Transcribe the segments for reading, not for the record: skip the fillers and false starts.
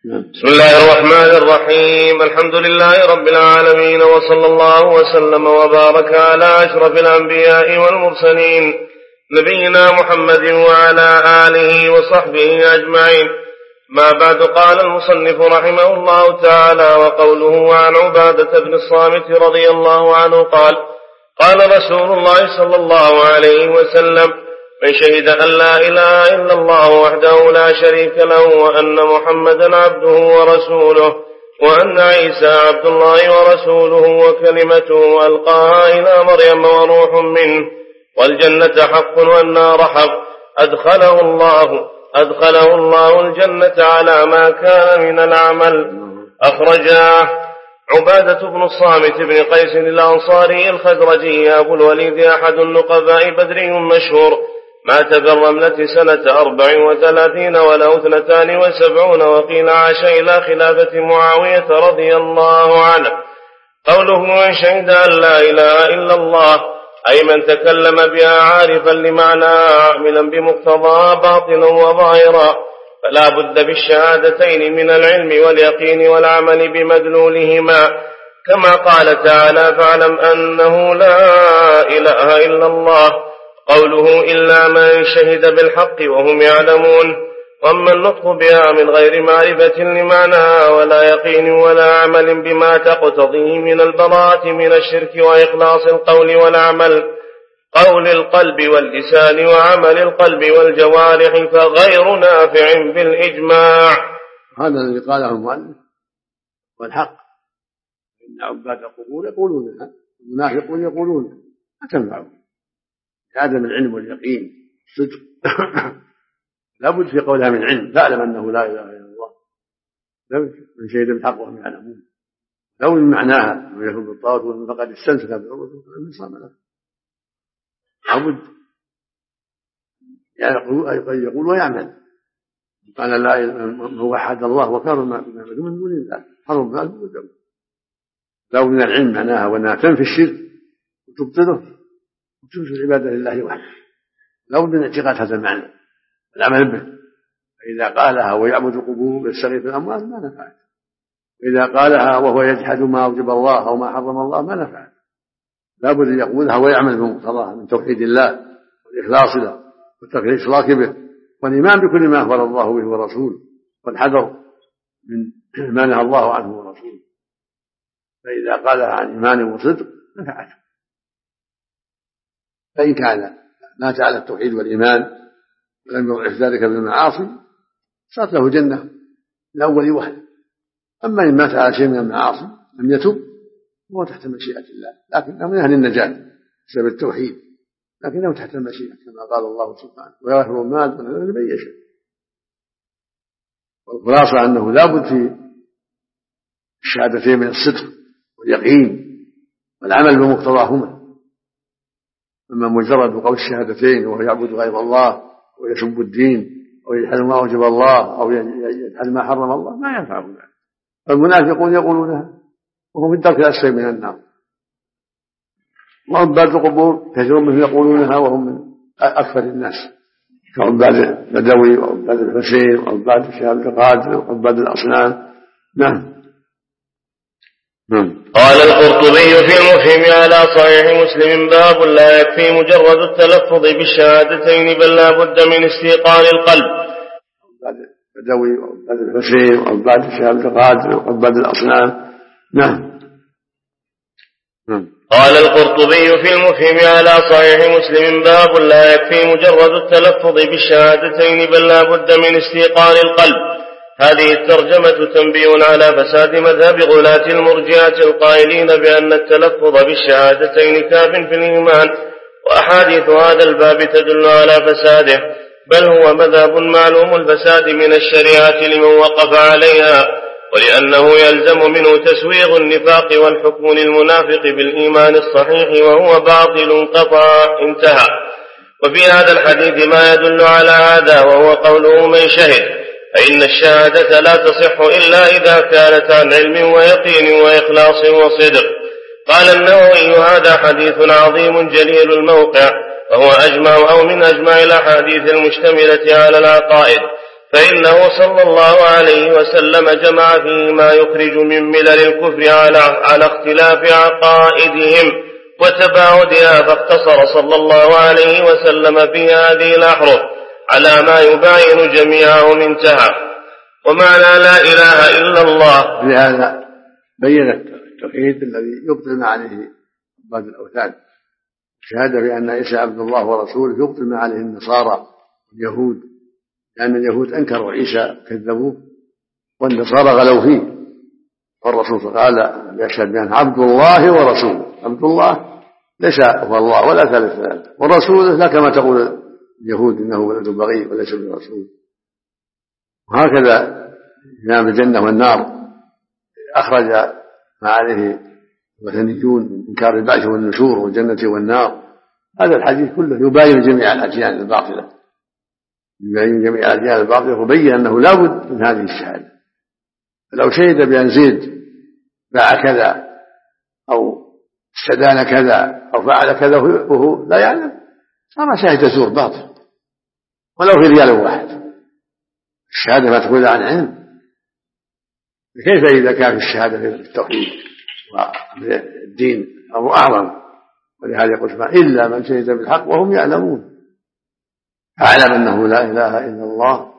بسم الله الرحمن الرحيم. الحمد لله رب العالمين، وصلى الله وسلم وبارك على أشرف الأنبياء والمرسلين نبينا محمد وعلى آله وصحبه أجمعين. ما بعد، قال المصنف رحمه الله تعالى: وقوله عن عبادة بن الصامت رضي الله عنه قال: قال رسول الله صلى الله عليه وسلم: من شهد أن لا إله إلا الله وحده لا شريك له، وأن محمدا عبده ورسوله، وأن عيسى عبد الله ورسوله وكلمته ألقاها إلى مريم وروح منه، والجنة حق والنار حق، أدخله الله الجنة على ما كان من العمل. أخرجاه. عبادة بن الصامت بن قيس الأنصاري الخزرجي أبو الوليد، أحد النقباء، بدري مشهور، مات بالرملة سنة 34 وله 72، وقيل عاش إلى خلافة معاوية رضي الله عنه. قوله: من شهد أن لا إله إلا الله، أي من تكلم بها عارفا لمعناها عاملا بمقتضاها باطنا وظاهرا، فلا بد بالشهادتين من العلم واليقين والعمل بمدلولهما، كما قال تعالى: فاعلم أنه لا إله إلا الله. قوله: إلا من شهد بالحق وهم يعلمون. وأما النطق بها من غير معرفة لمعناها ولا يقين ولا عمل بما تقتضيه من البراءة من الشرك وإخلاص القول والعمل، قول القلب واللسان وعمل القلب والجوارح، فغير نافع بالإجماع. هذا الذي قاله المؤلف والحق، إن عباد القبور يقولونها، المنافقون يقولونها، لا تنفعهم عدم العلم واليقين الصدق. لابد في قولها من علم، فاعلم أنه لا إله إلا الله، من شهد بالحق وهم يعلمون. لو من معناها ويكون بالطاغوت فقد استمسك بالعروة الوثقى له. لابد يعني يقول ويعمل. قال لا من وحد الله وكفر بما من دون الله، حرم ماله ودمه. لو من العلم معناها وانها تنفي الشرك وتبطله وتنفي العباده لله وحده، لو من اعتقاد هذا المعنى العمل به. فإذا قالها ويعبد القبور ويستغيث بالأموات ما نفعت، وإذا قالها وهو يجحد ما أوجب الله أو ما حرم الله ما نفعت. لا بد أن يقولها ويعمل بمقتضاها من توحيد الله والإخلاص له وترك الإشراك به والإيمان بكل ما أخبر الله به ورسوله، والحذر من ما نهى الله عنه ورسوله. فإذا قالها عن إيمان وصدق نفعته. فإن كان مات على التوحيد والإيمان ولم يضعف ذلك بالمعاصي صارت له جنة من أول وهلة. أما إن مات على شيء من المعاصي لم يتب هو تحت مشيئة الله، لكنه من أهل النجاة بسبب التوحيد، لكنه تحت المشيئة كما قال الله سبحانه: ويغفر المال لمن يشاء. والخلاصة أنه لا بد في الشهادتين من الصدق واليقين والعمل بمقتضاهما. أما مجرد قول الشهادتين وهو يعبد غير الله ويسب الدين أو يجحد ما أوجب الله أو يجحد ما حرم الله ما ينفع ذلك. فالمنافقون يقولونها وهم في الدرك الأسفل من النار، وعباد القبور كثير منهم يقولونها وهم من أكثر الناس، كعباد البدوي وعباد الحسين وعباد الشهاب القادر وعباد الأصنام. نعم. قال القرطبي في المفهم على صحيح مسلم: باب لا يكفي مجرد التلفظ بالشهادتين، بل لا بد من استيقان القلب. عباد البدوي وعباد الحسين وعباد الشهاب القادر وعباد الأصنام. نعم. قال القرطبي في المفهم على صحيح مسلم: باب لا يكفي مجرد التلفظ بالشهادتين، بل لا بد من استيقان القلب. هذه الترجمة تنبيه على فساد مذهب غلاة المرجئة القائلين بأن التلفظ بالشهادتين كاف في الإيمان، وأحاديث هذا الباب تدل على فساده، بل هو مذهب معلوم الفساد من الشريعة لمن وقف عليها، ولأنه يلزم منه تسويغ النفاق والحكم للمنافق بالإيمان الصحيح وهو باطل قطع. انتهى. وفي هذا الحديث ما يدل على هذا، وهو قوله: من شهد، فإن الشهادة لا تصح إلا إذا كانت عن علم ويقين وإخلاص وصدق. قال النووي: هذا حديث عظيم جليل الموقع، وهو أجمع أو من أجمع الأحاديث المشتملة على العقائد، فإنه صلى الله عليه وسلم جمع فيه ما يخرج من ملل الكفر على اختلاف عقائدهم وتباعدها، فاقتصر صلى الله عليه وسلم في هذه الأحرف على ما يباين جميعهم، انتهى. ومعنى لا إله إلا الله. لهذا بين التوحيد الذي يبطل ما عليه عباد الأوثان، شهادة بأن عيسى عبد الله ورسوله يبطل ما عليه النصارى واليهود، لأن اليهود أنكروا عيسى كذبوه والنصارى غلوا فيه، والرسول صلى الله عليه وسلم يشهد بأنه عبد الله ورسوله. عبد الله ليس هو الله ولا ثالث ذلك، ورسوله لا كما تقول اليهود إنه ولد بغي وليس برسول. وهكذا إمام الجنة والنار أخرج ما عليه الوثنيون من إنكار البعث والنشور والجنة والنار. هذا الحديث كله يباين جميع الأديان الباطلة، يباين جميع الأديان الباطلة، وبين أنه لا بد من هذه الشهادة. فلو شهد بأن زيد باع كذا أو استدان كذا أو فعل كذا وهو لا يعلم، أما شاهد زور باطل ولو في ريال واحد. الشهادة ما تقول عن علم، كيف إذا كان في الشهادة في التوحيد والدين أو أعظم؟ ولهذا يقول إلا من شهد بالحق وهم يعلمون. أعلم أنه لا إله إلا الله.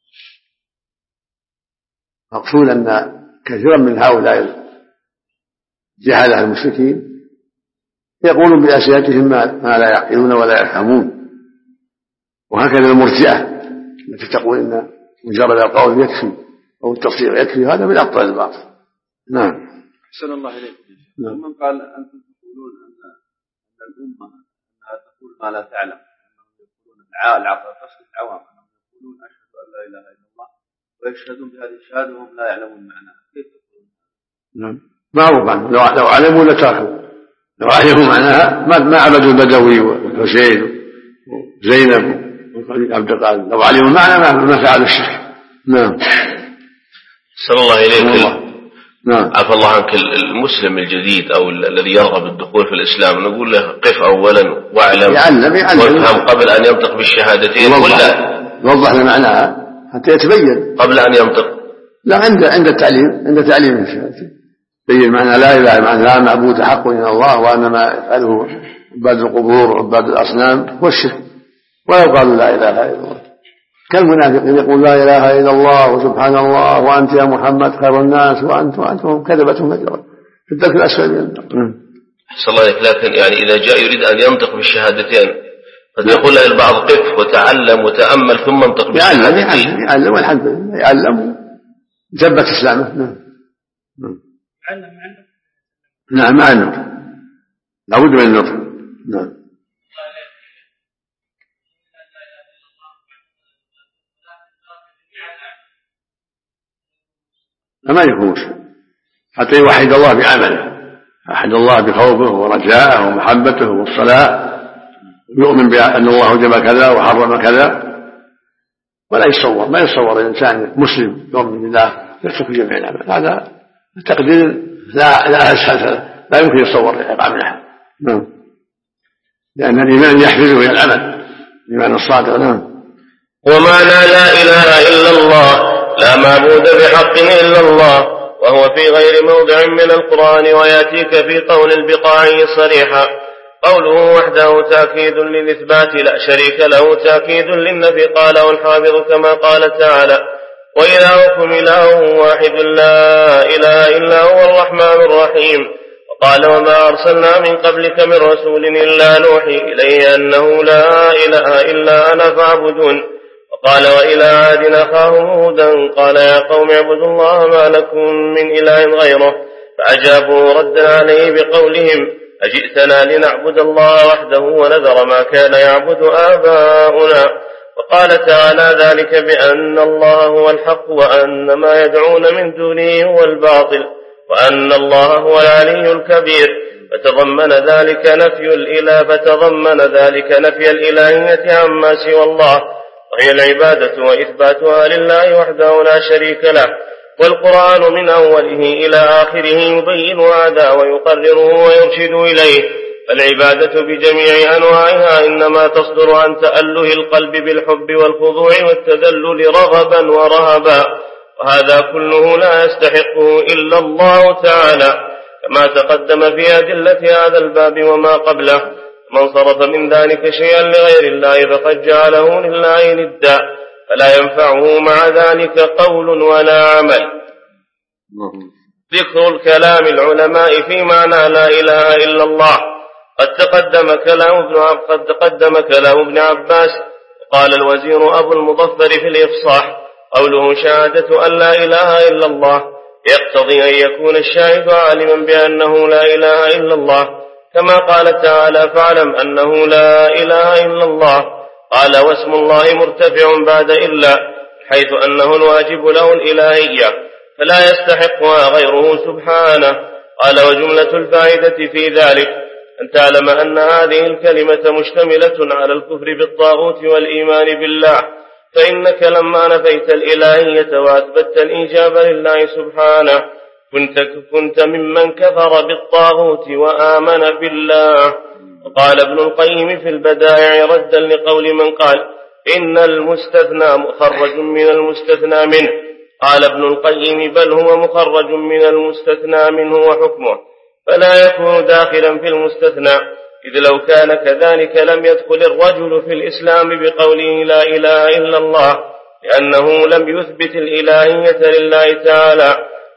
مقصود أن كثيرا من هؤلاء جهلة المشركين يقولون بأسئلتهم ما لا يعقلون ولا يفهمون، وهكذا المرجئة التي تقول إن مجرد القول يكفي أو التصديق يكفي، هذا من أبطال الباطل. نعم. أحسن الله إليكم. من قال أنتم تقولون أن الأمة أنها تقول ما لا تعلم، يقولون قصد العوام أنهم يقولون أشهد أن لا إله إلا الله ويشهدون بهذه الشهادة وهم لا يعلمون معناها، كيف تقولون؟ نعم، معروف عنه. لو علموا لتركوا، لو علموا معناها ما عبدوا البدوي والحسين وزينب عبد القادر، لو علموا معنى ما فعلوا الشرك. نعم. صلى الله إليك. نعم. عفى الله عنك، المسلم الجديد أو الذي يرغب بالدخول في الإسلام نقول له قف أولا واعلم وافهم قبل أن ينطق بالشهادتين، يوضح له معناها حتى يتبين قبل أن ينطق. لا، عند تعليم الشهادتين بين معنى لا إله، معنى لا معبود حق إلا الله، وأن ما يفعله عباد القبور وعباد الأصنام هو الشرك. ولو قالوا لا إله إلا الله كالمنافقين يقول لا إله إلا الله وسبحان الله وأنت يا محمد خير الناس وأنتم كذبتهم فجرا في الدرك الأسفل من النار. أحسن الله إليك. لكن يعني إذا جاء يريد أن ينطق بالشهادتين قد يقول له البعض قف وتعلم وتأمل ثم انطق بالشهادتين. يعلم والحمد لله، يعلم ثبت إسلامه. نعم مع النطق، لا بد من النطق. نعم. فما يكون مسلم حتى يوحد الله بعمله، يوحد الله بخوفه ورجاءه ومحبته والصلاة، ويؤمن بأن الله وجب كذا وحرم كذا، ولا ما يتصور الإنسان مسلم يؤمن بالله يترك جميع العمل. هذا التقدير لا يمكن يتصور يقع من أحد. نعم. لأن الإيمان يحفظه العمل، الإيمان الصادق. نعم. ومعنى لا إله إلا الله لا معبود بحق إلا الله، وهو في غير موضع من القرآن، ويأتيك في قول البقاع صريحا. قوله وحده تأكيد للإثبات لا شريك له تأكيد للنفي، قاله الحافظ كما قال تعالى وإلهكم إله واحد لا إله إلا هو الرحمن الرحيم. وقال وما أرسلنا من قبلك من رسول إلا نوحي إليه أنه لا إله إلا أنا فاعبدون. وقال وإلى عاد أخاهم هودا قال يا قوم اعبدوا الله ما لكم من إله غيره، فأجابوا ردا عليه بقولهم أجئتنا لنعبد الله وحده ونذر ما كان يعبد آباؤنا. وقال تعالى ذلك بأن الله هو الحق وأن ما يدعون من دونه هو الباطل وأن الله هو العلي الكبير، فتضمن ذلك نفي الإلهية عما سوى الله، وهي العبادة وإثباتها لله وحده لا شريك له. والقرآن من أوله إلى آخره يبين هذا ويقرره ويرشد إليه، فالعبادة بجميع أنواعها إنما تصدر عن تأله القلب بالحب والخضوع والتذلل رغبا ورهبا، وهذا كله لا يستحقه إلا الله تعالى، كما تقدم في أدلة هذا الباب وما قبله. من صرف من ذلك شيئا لغير الله فقد جعله لله ندا، فلا ينفعه مع ذلك قول ولا عمل. ذكر الكلام العلماء في معنى لا إله إلا الله. قد تقدم كلام ابن عباس، وقال الوزير أبو المظفر في الإفصاح: قوله شهادة أن لا إله إلا الله يقتضي أن يكون الشاهد عالما بأنه لا إله إلا الله، كما قال تعالى: فاعلم أنه لا إله إلا الله. قال: واسم الله مرتفع بعد إلا، حيث أنه الواجب له الإلهية فلا يستحقها غيره سبحانه. قال: وجملة الفائدة في ذلك أن تعلم أن هذه الكلمة مشتملة على الكفر بالطاغوت والإيمان بالله، فإنك لما نفيت الإلهية وأثبت الإيجاب لله سبحانه كنت ممن كفر بالطاغوت وآمن بالله. وقال ابن القيم في البدائع ردا لقول من قال إن المستثنى مخرج من المستثنى منه، قال ابن القيم: بل هو مخرج من المستثنى منه وحكمه، فلا يكون داخلا في المستثنى، إذ لو كان كذلك لم يدخل الرجل في الإسلام بقوله لا إله إلا الله، لأنه لم يثبت الإلهية لله تعالى.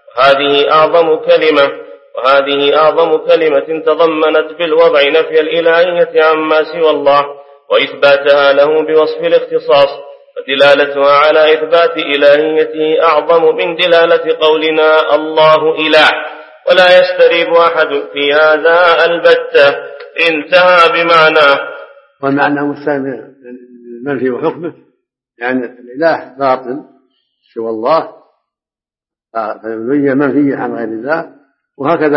وهذه أعظم كلمة تضمنت بالوضع نفي الإلهية عما سوى الله وإثباتها له بوصف الاختصاص، ودلالتها على إثبات إلهيته أعظم من دلالة قولنا الله إله، ولا يستريب أحد في هذا البتة. انتهى بمعناه. والمعنى مستثنى منفي وحكمه، يعني الإله باطل سوى الله، فيبين منفي عن غير الله، وهكذا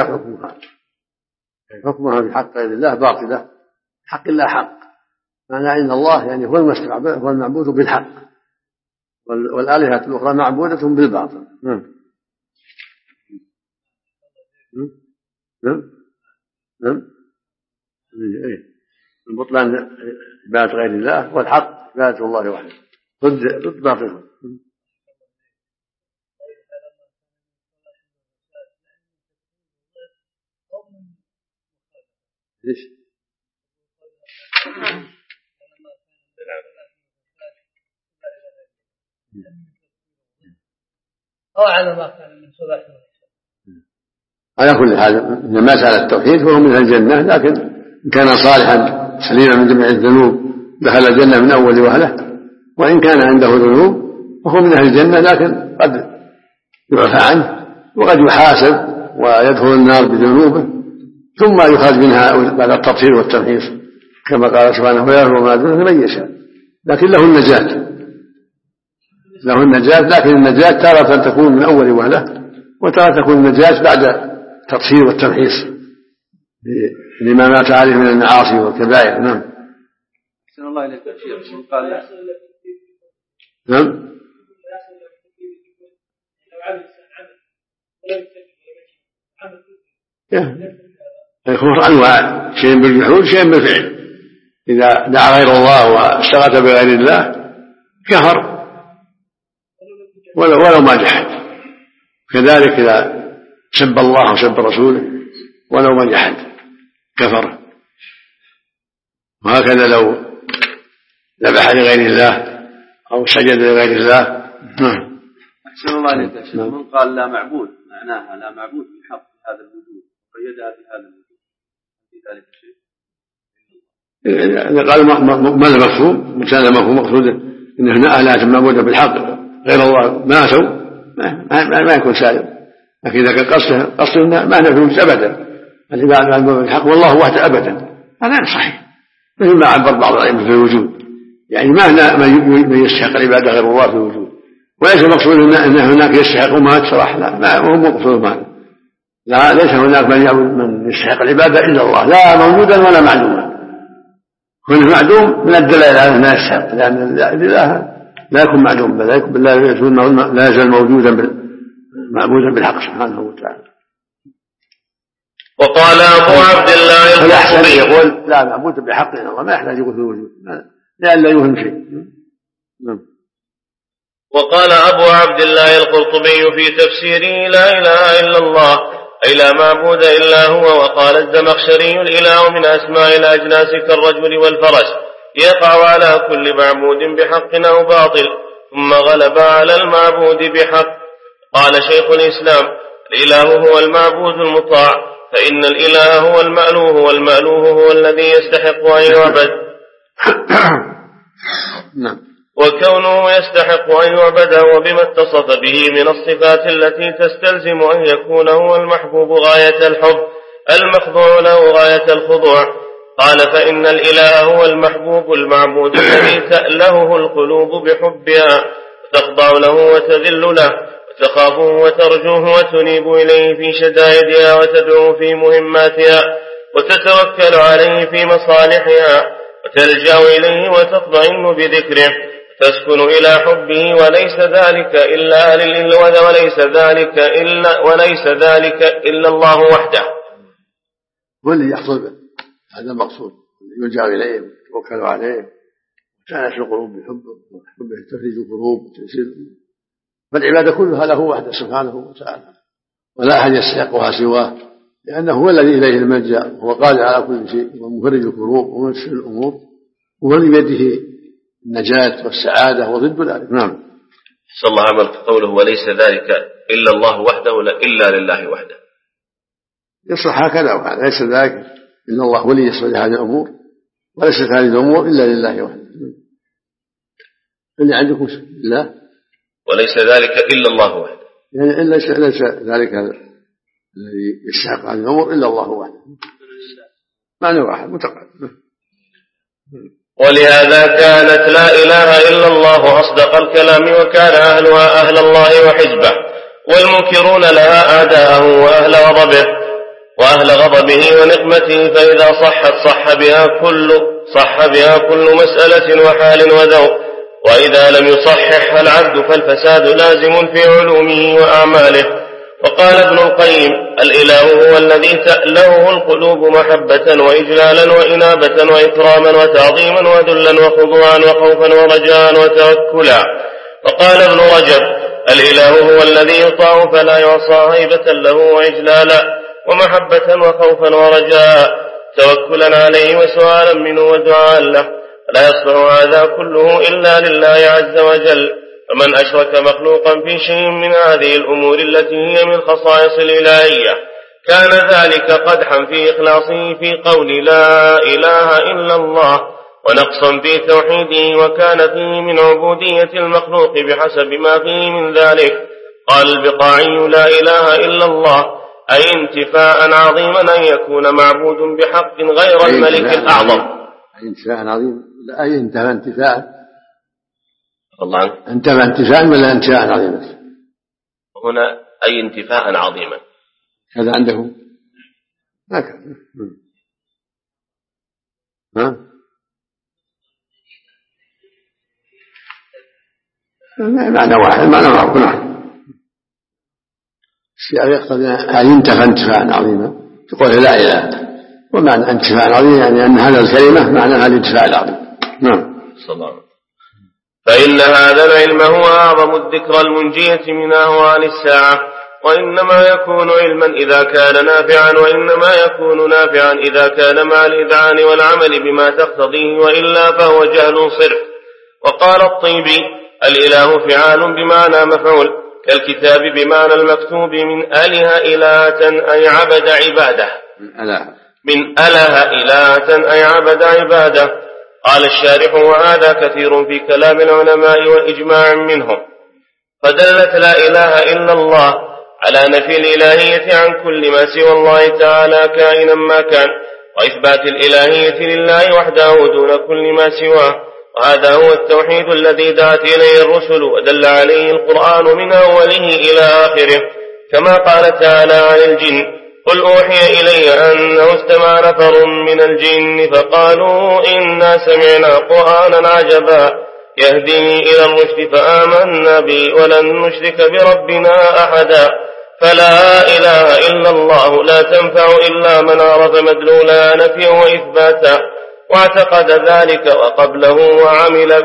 حكمها بحق غير الله باطلة، حق الله حق. معنى إن الله يعني هو المعبود بالحق، والآلهة الأخرى معبودة بالباطل. البطلان عبادة غير الله، والحق عبادة الله وحده، ضد باطله. ليش؟ أو على ما كان من صلاة. على كل حال إن ما سأل التوحيد فهو من الجنة، لكن إن كان صالحا سليما من جميع الذنوب دخل الجنة من أول وهلة، وإن كان عنده ذنوب فهو من أهل الجنة، لكن قد يعفى عنه وقد يحاسب ويدخل النار بذنوبه ثم يخرج منها بعد التطهير والتمحيص، كما قال سبحانه: ويغفر ما دون من يشاء. لكن له النجاة، لكن النجاة تارة تكون من أول وهلة، وتارة تكون النجاة بعد التطهير والتمحيص لما مات عليه من المعاصي والكبائر. نعم. أحسن الله إليك يا شيخ. قال نعم. الكفر أنواع: شيء بالجحود، شيء بالفعل. إذا دعا غير الله واستغاث بغير الله كفر ولو ما جحد، كذلك إذا سب الله وسب رسوله ولو ما جحد كفر. وهكذا لو ذبح لغير الله أو سجد لغير الله. أحسن الله عليك يا شيخ. من قال لا معبود معناها لا معبود بحق هذا الوجود، قيدها بهذا الوجود، في ذلك الشيء قال ما المفهوم كان مفهوم مقصوده إن هنا آلهة معبودة بالحق غير الله ماتوا ما يكون سالم. لكن إذا كان قصده ما نفي أبدا العبادة معبودة بالحق والله وحده أبدا، هذا صحيح، مثل ما عبر بعض الأئمة في الوجود، يعني ما هنا من يستحق العبادة غير الله في الوجود، وليس مقصود أن هناك يستحق ما تشرح، لا هو مقصود معنى، لا ليس هناك من يستحق العبادة إلا الله، لا موجودا ولا معدوما. كل معدوم من الدلائل على ما يستحق، لأن الإله لا يكون معدوم، بل لا يزال موجودا معبودا بالحق سبحانه وتعالى. وقال أبو عبد الله القرطبي يقول لا معبود بحق إلا الله، ما يحتاج يقول في الوجود لأن لا يوهم شيء. وقال أبو عبد الله القرطبي في تفسيره لا إله إلا الله أي لا معبود إلا هو. وقال الزمخشري الإله من أسماء الأجناس كالرجل والفرس يقع على كل معبود بحق أو باطل ثم غلب على المعبود بحق. قال شيخ الإسلام الإله هو المعبود المطاع، فإن الإله هو المألوه، والمألوه هو الذي يستحق أن يعبد. وكونه يستحق أن يعبد هو بما اتصف به من الصفات التي تستلزم أن يكون هو المحبوب غاية الحب المخضوع له غاية الخضوع. قال فإن الإله هو المحبوب المعبود الذي تألهه القلوب بحبها، تخضع له وتذل له وتخافه وترجوه وتنيب إليه في شدائدها وتدعو في مهماتها وتتوكل عليه في مصالحها وتلجأ إليه وتطمئن بذكره تسكن إلى حبه وليس ذلك إلا الله وحده. واللي يحصل به هذا المقصود، يلجأ إليه ويتوكل عليه وتعالى في القلوب بحبه تفريج القلوب وتيسير، فالعبادة كلها له وحده سبحانه وتعالى ولا أحد يستحقها سواه، لأنه هو الذي إليه الملجأ وهو قادر على كل شيء ومفرج الكروب ومسر الأمور وهو بيده النجاة والسعادة وضد ذلك. نعم. صلى الله عليه وسلم قوله وليس ذلك إلا الله وحده إلا لله وحده، يصح هكذا وهذا ليس ذلك إلا الله ولي يسوى هذه الأمور وليست هذه الأمور إلا لله وحده. اللي عندكم لا وليس ذلك إلا الله وحده، يعني ليس ذلك الذي يستحق هذه الأمور إلا الله وحده، معنى واحد متقابل. ولهذا كانت لا إله إلا الله أصدق الكلام وكان أهلها أهل الله وحزبه، والمنكرون لها أعداءه وأهل غضبه ونقمته، فإذا صحت صح بها كل مسألة وحال وذوق، وإذا لم يصحح العبد فالفساد لازم في علومه وأعماله. وقال ابن القيم الإله هو الذي تألهه القلوب محبة وإجلالا وإنابة وإكراما وتعظيما وذلا وخضوعا وخوفا ورجاء وتوكلا. وقال ابن رجب الإله هو الذي يطاع فلا يعصى هيبة له وإجلالا ومحبة وخوفا ورجاء توكلا عليه وسؤالا منه ودعاء له، لا يصلح هذا كله إلا لله عز وجل. فمن أشرك مخلوقا في شيء من هذه الأمور التي هي من خصائص الإلهية كان ذلك قدحا في إخلاصه في قول لا إله إلا الله ونقصا في توحيده، وكان فيه من عبودية المخلوق بحسب ما فيه من ذلك. قال البقاعي لا إله إلا الله أي انتفاء عظيما أن يكون معبود بحق غير الملك الأعظم. أي انتفاء عظيم، لا أي انتفاء انتفاء الله عنك. انتفى انتفاء ولا انتفاء عظيما؟ هنا أي انتفاء عظيما. هذا عنده هكذا. معنى واحد، معنى معروف. نعم. السياق يقتضي أن ينتفى انتفاء عظيما تقول لا إله، ومعنى انتفاء عظيما يعني أن هذا الكلمة معناها الانتفاء العظيم. نعم. صلى الله عليه وسلم. فإن هذا العلم هو أعظم الذكرى المنجية من أهوال الساعة، وإنما يكون علما إذا كان نافعا، وإنما يكون نافعا إذا كان مع الإذعان والعمل بما تقتضيه، وإلا فهو جهل صرف. وقال الطيبي الإله فعال بمعنى مفعول كالكتاب بمعنى المكتوب من أله إلهة أي عبد عباده، من أله إلهة أي عبد عباده. قال الشارح وهذا كثير في كلام العلماء وإجماع منهم، فدلت لا إله إلا الله على نفي الإلهية عن كل ما سوى الله تعالى كائنا ما كان، وإثبات الإلهية لله وحده دون كل ما سواه. وهذا هو التوحيد الذي دعت إليه الرسل ودل عليه القرآن من أوله إلى آخره، كما قال تعالى عن الجن قل أوحي إلي أنه استمع نفر من الجن فقالوا إنا سمعنا قرآنا عجبا يهدي إلى الرشد فآمنا به ولن نشرك بربنا أحدا. فلا إله إلا الله لا تنفع إلا من عرف مدلولها نفيا وإثباتا واعتقد ذلك وقبله وعمل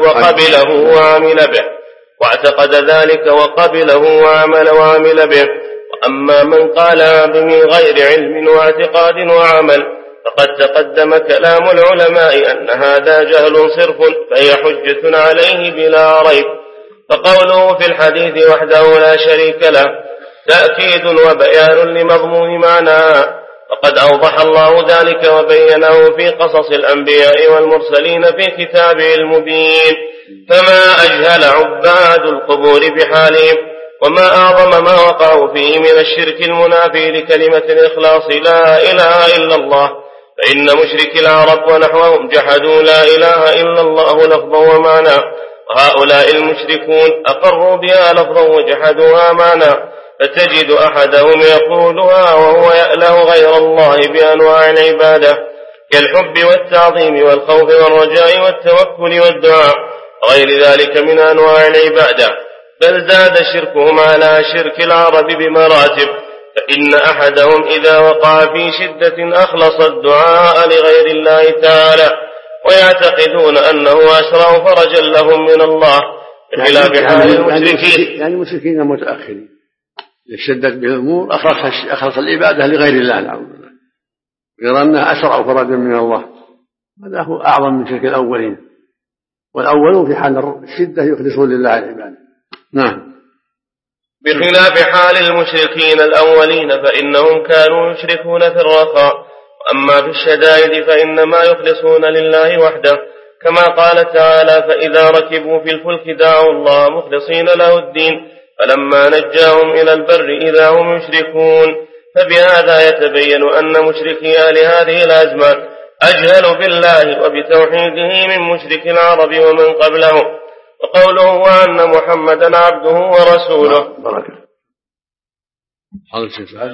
به. وأما من قالها من غير علم واعتقاد وعمل فقد تقدم كلام العلماء أن هذا جهل صرف فهي حجة عليه بلا ريب. فقوله في الحديث وحده لا شريك له تأكيد وبيان لمضمون معناه، وقد أوضح الله ذلك وبينه في قصص الأنبياء والمرسلين في كتابه المبين. فما أجهل عباد القبور بحالهم، وما أعظم ما وقعوا فيه من الشرك المنافي لكلمة الإخلاص لا إله إلا الله. فإن مشرك العرب ونحوهم جحدوا لا إله إلا الله لفظا ومعنى، وهؤلاء المشركون أقروا بها لفظا وجحدوها معنى. فتجد أحدهم يقولها وهو يأله غير الله بأنواع العبادة كالحب والتعظيم والخوف والرجاء والتوكل والدعاء وغير ذلك من أنواع العبادة، بل زاد شركهم على شرك العرب بمراتب. فإن أحدهم إذا وقع في شدة أخلص الدعاء لغير الله تعالى ويعتقدون أنه أشرع فرجا لهم من الله، بخلاف حال المشركين. يعني المشركين متأخرين اشتدت به الأمور أخلص العبادة لغير الله نعوذ بالله، يرى أنها أشرع فرجا من الله. هذا هو أعظم من شرك الأولين، والأولون في حال الشدة يخلصون لله العبادة. نعم. بخلاف حال المشركين الأولين فإنهم كانوا يشركون في الرخاء، وأما في الشدائد فإنما يخلصون لله وحده، كما قال تعالى فإذا ركبوا في الفلك دعوا الله مخلصين له الدين فلما نجاهم إلى البر إذا هم يشركون. فبهذا يتبين أن مشركي هذه الأزمان أجهل بالله وبتوحيده من مشرك العرب ومن قبلهم. وقوله وأن محمدا عبده ورسوله. بركة. لله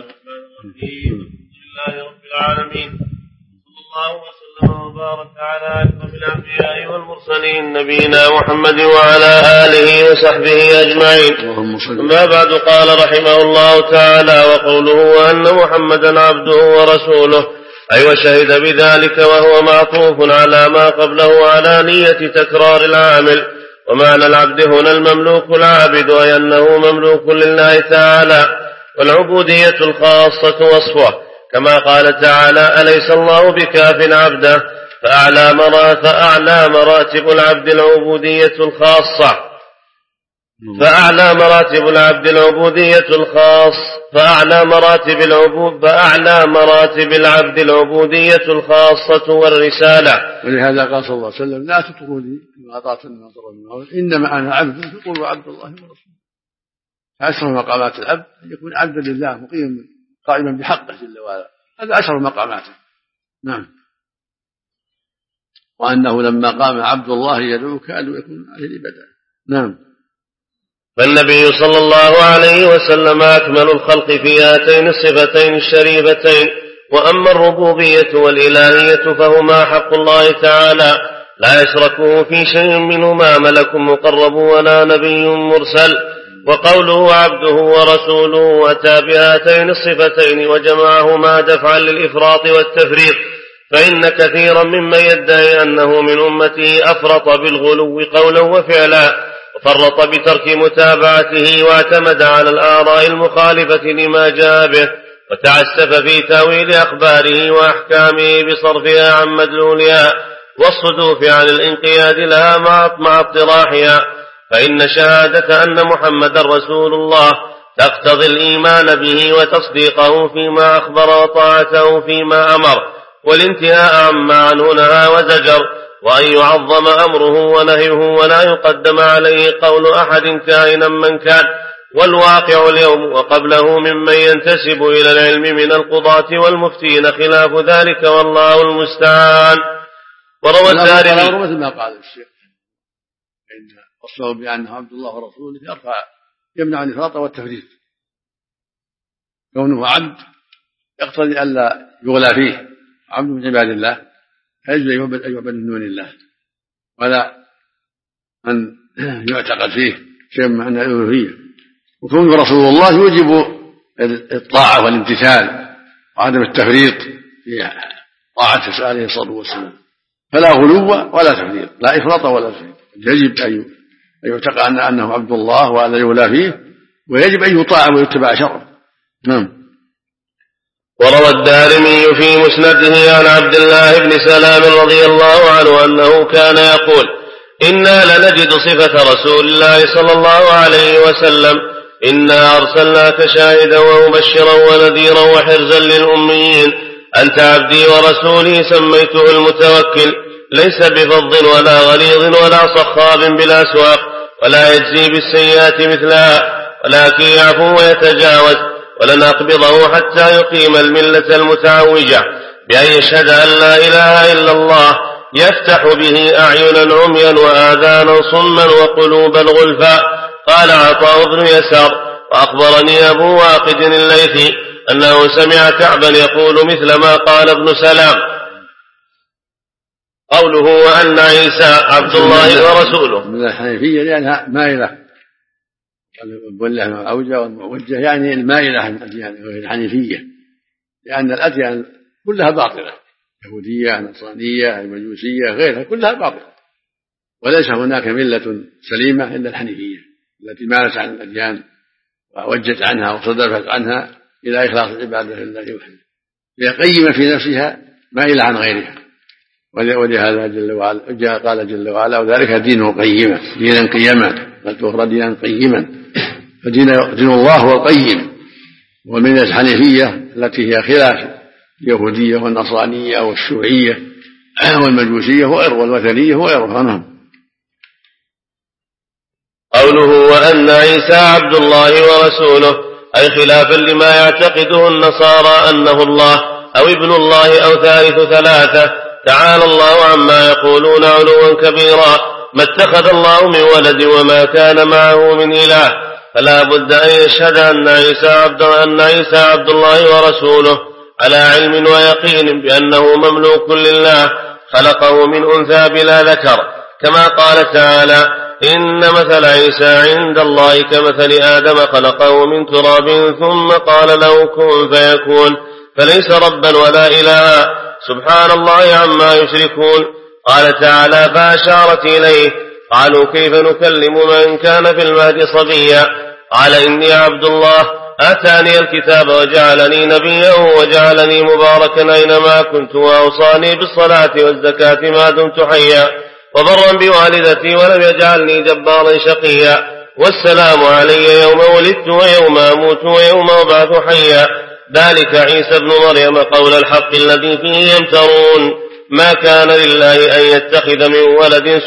رب العالمين، صلى الله وسلم وبارك على أشرف الأنبياء والمرسلين نبينا محمد وعلى آله وصحبه أجمعين. أما بعد، قال رحمه الله تعالى وقوله وأن محمدا عبده ورسوله أي وشهد بذلك وهو معطوف على ما قبله على نية تكرار العامل. ومعنى العبد هنا المملوك العابد، أي أنه مملوك لله تعالى، والعبودية الخاصة وصفه، كما قال تعالى أليس الله بكاف عبده، فأعلى مراتب العبد العبودية الخاصة، فأعلى مراتب العبد العبودية الخاصة والرسالة. ولهذا قال صلى الله عليه وسلم لا تطروني كما أطعت الناصر والمعون، إنما أنا عبد فقولوا عبد الله ورسوله. أشرف مقامات العبد أن يكون عبدا لله مقيما قائما بحقه جل وعلا، هذا أشرف مقاماته. نعم. وأنه لما قام عبد الله يدعو كادوا يكون عليه لبدا. نعم. فالنبي صلى الله عليه وسلم أكمل الخلق في هاتين الصفتين الشريفتين. وأما الربوبية والإلهية فهما حق الله تعالى لا يشركه في شيء منهما ملك مقرب ولا نبي مرسل. وقوله عبده ورسوله أتى بهاتين الصفتين وجمعهما دفعا للإفراط والتفريط، فإن كثيرا ممن يدعي أنه من أمته أفرط بالغلو قولا وفعلا، وفرط بترك متابعته واعتمد على الآراء المخالفة لما جاء به، وتعسف في تأويل أخباره وأحكامه بصرفها عن مدلولها والصدوف عن الانقياد لها مع اطراحها. فإن شهادة أن محمد رسول الله تقتضي الإيمان به وتصديقه فيما أخبر وطاعته فيما أمر، والانتهاء عما عنه نهى وزجر، وأن يعظم أمره ونهيه ولا يقدم عليه قول أحد كائنا من كان. والواقع اليوم وقبله ممن ينتسب إلى العلم من القضاة والمفتين خلاف ذلك، والله المستعان. وروى الدارمي مثل ما قال الشيخ إن وصفه بأنه عبد الله ورسوله يمنع الإفراط والتفريط، كونه عبد يقتضي ألا يغلى فيه، عبد من عباد الله يجب أن يعبد من دون الله، ولا أن يعتقد فيه شيء من الألوهية. وكونه رسول الله يوجب الطاعة والامتثال وعدم التفريط في طاعته عليه الصلاة والسلام، فلا غلو ولا تفريط، لا إفراط ولا تفريط. يجب أن يعتقد أنه عبد الله وأن يولى فيه، ويجب أن يطاع ويتبع شرعه. نعم. وروى الدارمي في مسنده عن عبد الله بن سلام رضي الله عنه أنه كان يقول: إنا لنجد صفة رسول الله صلى الله عليه وسلم: إنا أرسلناك شاهدا ومبشرا ونذيرا وحرزا للأميين، أنت عبدي ورسولي سميته المتوكل، ليس بفظ ولا غليظ ولا صخاب بالأسواق، ولا يجزي بالسيئات مثلها، ولكن يعفو ويتجاوز، ولن أقبضه حتى يقيم الملة المتعوجة بأن يشهد أن لا إله إلا الله، يفتح به أعينا عميا وآذانا صما وقلوبا غلفا. قال عطاء بن يسار: وأخبرني أبو واقد الليثي أنه سمع كعبا يقول مثل ما قال ابن سلام. قوله وأن عيسى عبد الله ورسوله من الحنيفية لأنها مائلة، والله أوجه والمعوجة يعني المائلة عن الأديان غير الحنيفية، لأن الأديان كلها باطلة، يهودية نصرانية مجوسية غيرها كلها باطلة، وليس هناك ملة سليمة إلا الحنيفية التي مالت عن الأديان وعوجت عنها وصدفت عنها إلى إخلاص العبادة لله وحده، هي قيمة في نفسها مائلة عن غيرها. ولهذا جل وعلا قال جل وعلا: وذلك دين قيمة، دينا قيما، بل تخرى دينا قيما، فدين الله هو القيم. ومن الحنيفية التي هي خلاف اليهودية والنصرانية والشيوعية والمجوسية والوثنية وغيرها. قوله وأن عيسى عبد الله ورسوله أي خلافا لما يعتقده النصارى أنه الله أو ابن الله أو ثالث ثلاثة، تعالى الله عما يقولون علوا كبيرا. ما اتخذ الله من ولد وما كان معه من إله، فلا بد أن يشهد أن عيسى عبد الله ورسوله على علم ويقين بأنه مملوك لله، خلقه من أنثى بلا ذكر، كما قال تعالى: إن مثل عيسى عند الله كمثل آدم، خلقه من تراب ثم قال له كن فيكون، فليس ربا ولا إلها، سبحان الله عما يشركون. قال تعالى فأشارت إليه: قالوا كيف نكلم من كان في المهد صبيا؟ قال إني عبد الله آتاني الكتاب وجعلني نبيا وجعلني مباركا أينما كنت وأوصاني بالصلاة والزكاة ما دمت حيا وبرا بوالدتي ولم يجعلني جبارا شقيا، والسلام علي يوم ولدت ويوم أموت ويوم أبعث حيا. ذلك عيسى ابن مريم قول الحق الذي فيه يمترون، ما كان لله أن يتخذ من ولد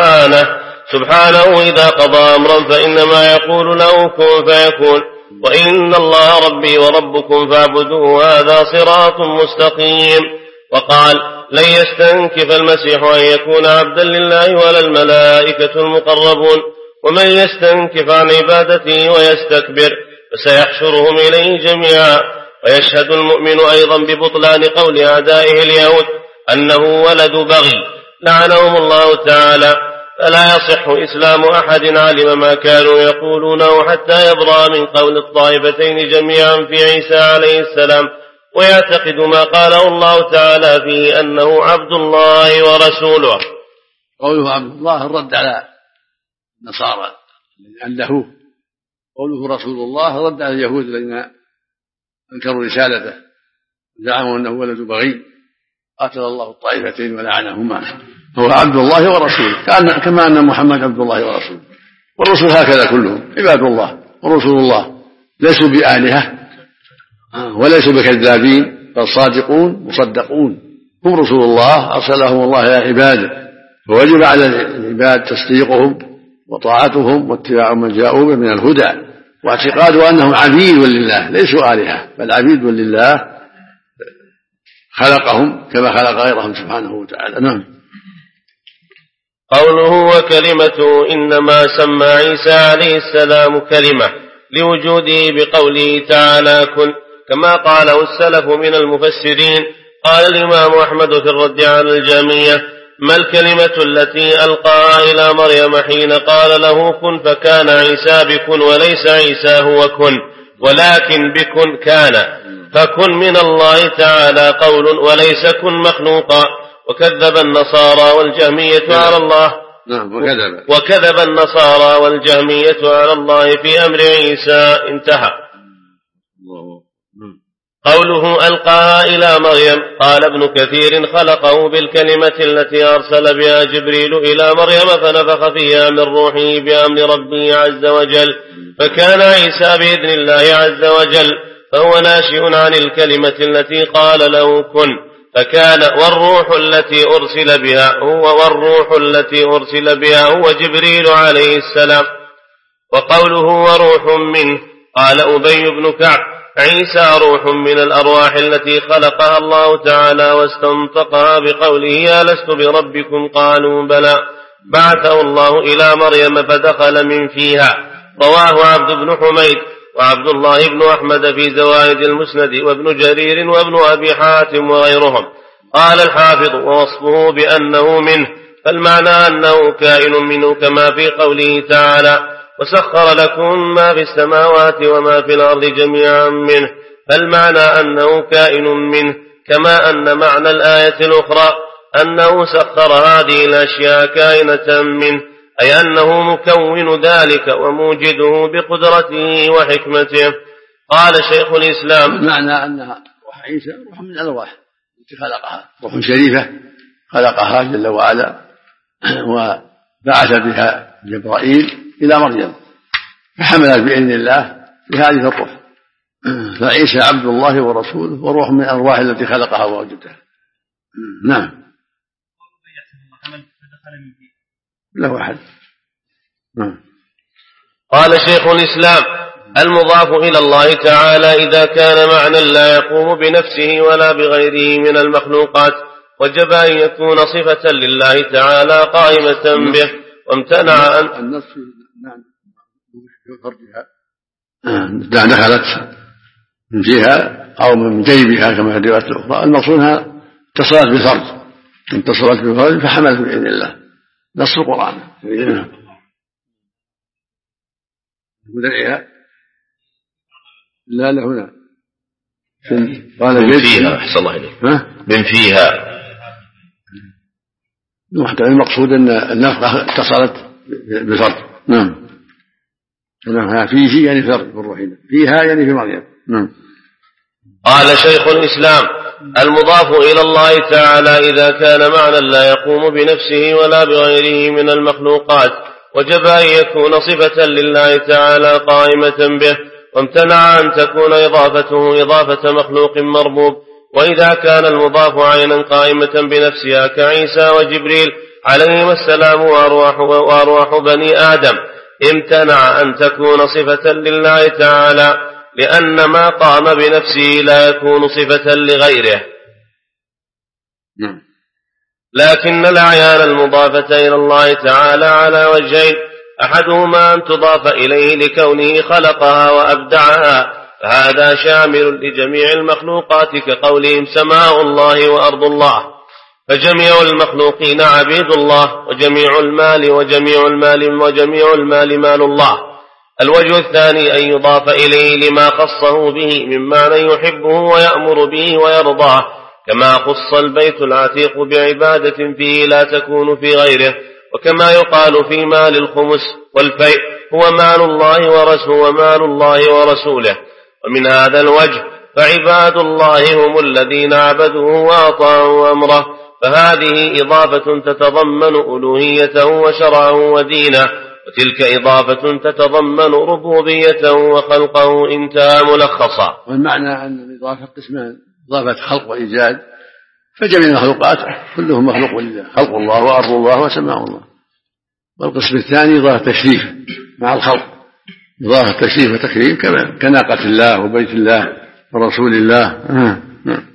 سبحانه إذا قضى أمرا فإنما يقول له كن فيكون، وإن الله ربي وربكم فاعبدوه هذا صراط مستقيم. وقال لن يستنكف المسيح أن يكون عبدا لله ولا الملائكة المقربون، ومن يستنكف عن عبادته ويستكبر فسيحشرهم إليه جميعا. ويشهد المؤمن أيضا ببطلان قول أعدائه اليهود أنه ولد بغي لعنهم الله تعالى، فلا يصح إسلام أحد علم ما كانوا يقولونه حتى يبرأ من قول الطائفتين جميعا في عيسى عليه السلام، ويعتقد ما قاله الله تعالى فيه أنه عبد الله ورسوله. قوله عبد الله الرد على النصارى عنده، قوله رسول الله رد على اليهود الذين أنكروا رسالته زعموا أنه ولد بغي، قاتل الله الطائفتين ولعنهما، هو عبد الله ورسوله، كما أن محمد عبد الله ورسوله، والرسل هكذا كلهم عباد الله ورسول الله، ليسوا بآلهة وليسوا بكذابين، بل صادقون مصدقون، هم رسول الله أرسلهم الله إلى عباده، فوجب على العباد تصديقهم وطاعتهم واتباع ما جاءوا به من الهدى، واعتقاد أنهم عبيد لله ليسوا آلهة بل عبيد لله خلقهم كما خلق غيرهم سبحانه وتعالى. نعم. قوله وكلمته إنما سمى عيسى عليه السلام كلمة لوجوده بقوله تعالى كن، كما قاله السلف من المفسرين. قال الإمام أحمد في الرد على الجهمية: ما الكلمة التي ألقاها إلى مريم حين قال له كن فكان عيسى بكن وليس عيسى هو كن، ولكن بكن كان، فكن من الله تعالى قول وليس كن مخلوقا. وكذب النصارى والجهمية على الله وكذب النصارى والجهمية على الله في أمر عيسى. انتهى. قوله ألقاها إلى مريم، قال ابن كثير خلقه بالكلمة التي أرسل بها جبريل إلى مريم فنفخ فيها من روحه بأمر ربه عز وجل، فكان عيسى بإذن الله عز وجل، فهو ناشئ عن الكلمة التي قال له كن فكان. والروح التي أرسل بها هو جبريل عليه السلام. وقوله وروح منه، قال أبي بن كعب عيسى روح من الأرواح التي خلقها الله تعالى واستنطقها بقوله ألست بربكم قالوا بلى، بعثه الله إلى مريم فدخل من فيها. رواه عبد بن حميد وعبد الله بن أحمد في زوائد المسند وابن جرير وابن أبي حاتم وغيرهم. قال الحافظ ووصفه بأنه منه، فالمعنى أنه كائن منه كما في قوله تعالى وسخر لكم ما في السماوات وما في الأرض جميعا منه، فالمعنى أنه كائن منه، كما أن معنى الآية الأخرى أنه سخر هذه الأشياء كائنة منه، أي أنه مكون ذلك وموجده بقدرته وحكمته. قال شيخ الإسلام المعنى أنها روح عيسى روح من الأرواح التي خلقها، روح شريفة خلقها جل وعلا وبعث بها جبرائيل إلى مريم فحملت بإذن الله في هذه الروح، فعيسى عبد الله ورسوله وروح من الأرواح التي خلقها ووجدها. نعم. له أحد. قال شيخ الإسلام المضاف إلى الله تعالى إذا كان معنى لا يقوم بنفسه ولا بغيره من المخلوقات وجب أن يكون صفة لله تعالى قائمة به، وامتنع أن النص فرجها دخلت من جهة أو من جيبها كما في الرواية الأخرى، المقصودها اتصلت بفرج فحملت بإذن الله. نص القرآن ودرعها لا هنا من فيها أحسن الله إليك من فيها المقصود أن النفخة اتصلت بفرج. نعم. النفخة فيه يعني فرج بالروحين، فيها يعني في مريم. نعم. قال شيخ الإسلام المضاف إلى الله تعالى إذا كان معنى لا يقوم بنفسه ولا بغيره من المخلوقات وجب أن يكون صفة لله تعالى قائمة به، وامتنع أن تكون إضافته إضافة مخلوق مربوب. وإذا كان المضاف عينا قائمة بنفسها كعيسى وجبريل عليهما السلام وأرواح بني آدم امتنع أن تكون صفة لله تعالى، لأن ما قام بنفسه لا يكون صفة لغيره. لكن الأعيان المضافة إلى الله تعالى على وجهين، أحدهما أن تضاف إليه لكونه خلقها وأبدعها، فهذا شامل لجميع المخلوقات كقولهم سماء الله وأرض الله، فجميع المخلوقين عبيد الله، وجميع المال مال الله. الوجه الثاني أن يضاف إليه لما خصه به من معنى يحبه ويأمر به ويرضاه، كما خص البيت العتيق بعبادة فيه لا تكون في غيره، وكما يقال في مال الخمس والفيء هو مال الله ورسوله. ومن هذا الوجه فعباد الله هم الذين عبدوه وأطاعوا أمره، فهذه إضافة تتضمن ألوهيته وشرعه ودينه، وتلك إضافة تتضمن ربوبيته وخلقه. انتهى ملخصا. والمعنى أن الإضافة قسمان، إضافة خلق وإيجاد، فجميع المخلوقات كلهم مخلوق لله، خلق الله وأرض الله وسماء الله. والقسم الثاني إضافة تشريف مع الخلق، إضافة تشريف وتكريم كناقة الله وبيت الله ورسول الله.